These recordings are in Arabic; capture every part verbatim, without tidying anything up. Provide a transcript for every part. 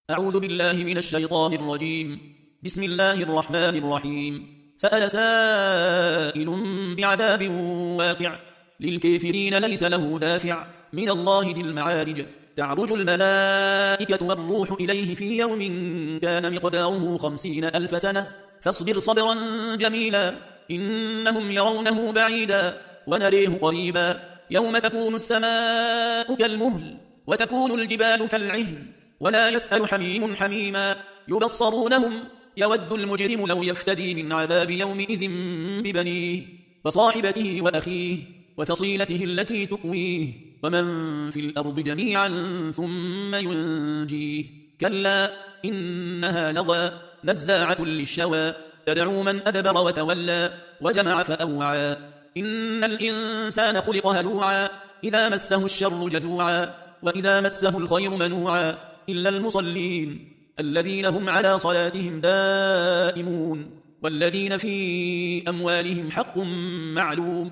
أعوذ بالله من الشيطان الرجيم. بسم الله الرحمن الرحيم. سأل سائل بعذاب واقع للكافرين ليس له دافع من الله ذي المعارج. تعرج الملائكة والروح إليه في يوم كان مقداره خمسين ألف سنة فاصبر صبرا جميلا إنهم يرونه بعيدا ونريه قريبا يوم تكون السماء كالمهل وتكون الجبال كالعهن ولا يسأل حميم حميما يبصرونهم يود المجرم لو يفتدي من عذاب يومئذ ببنيه وصاحبته وأخيه وفصيلته التي تؤويه ومن في الأرض جميعا ثم ينجيه كلا إنها لظى نزاعة للشوى تدعو من أدبر وتولى وجمع فأوعى إن الإنسان خلق هلوعا إذا مسه الشر جزوعا وإذا مسه الخير منوعا إلا المصلين الذين هم على صلاتهم دائمون والذين في أموالهم حق معلوم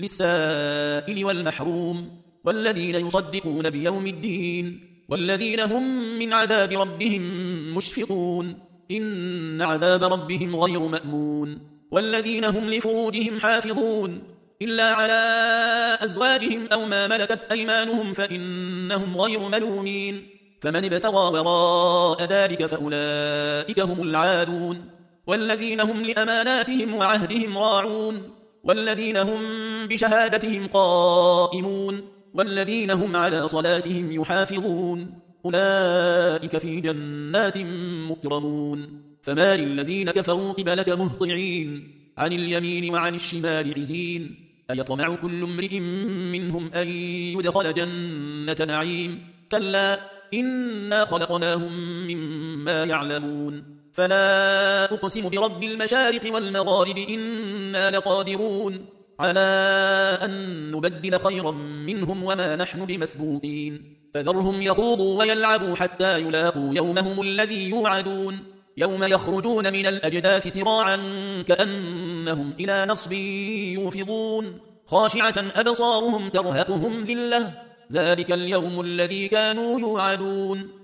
للسائل والمحروم والذين يصدقون بيوم الدين والذين هم من عذاب ربهم مشفقون إن عذاب ربهم غير مأمون والذين هم لفروجهم حافظون إلا على أزواجهم أو ما ملكت أيمانهم فإنهم غير ملومين فمن ابتغى وراء ذلك فأولئك هم العادون والذين هم لأماناتهم وعهدهم راعون والذين هم بشهادتهم قائمون والذين هم على صلاتهم يحافظون أولئك في جنات مكرمون فما للذين كفروا قبلك مهطعين عن اليمين وعن الشمال عزين أيطمع كل امرئ منهم أن يدخل جنة نعيم كلا إنا خلقناهم مما يعلمون فلا أقسم برب المشارق والمغارب إنا لقادرون على أن نبدل خيرا منهم وما نحن بمسبوقين فذرهم يخوضوا ويلعبوا حتى يلاقوا يومهم الذي يوعدون يوم يخرجون من الأجداث سراعا كأنهم إلى نصب يوفضون خاشعة أبصارهم ترهقهم ذلة ذلك اليوم الذي كانوا يوعدون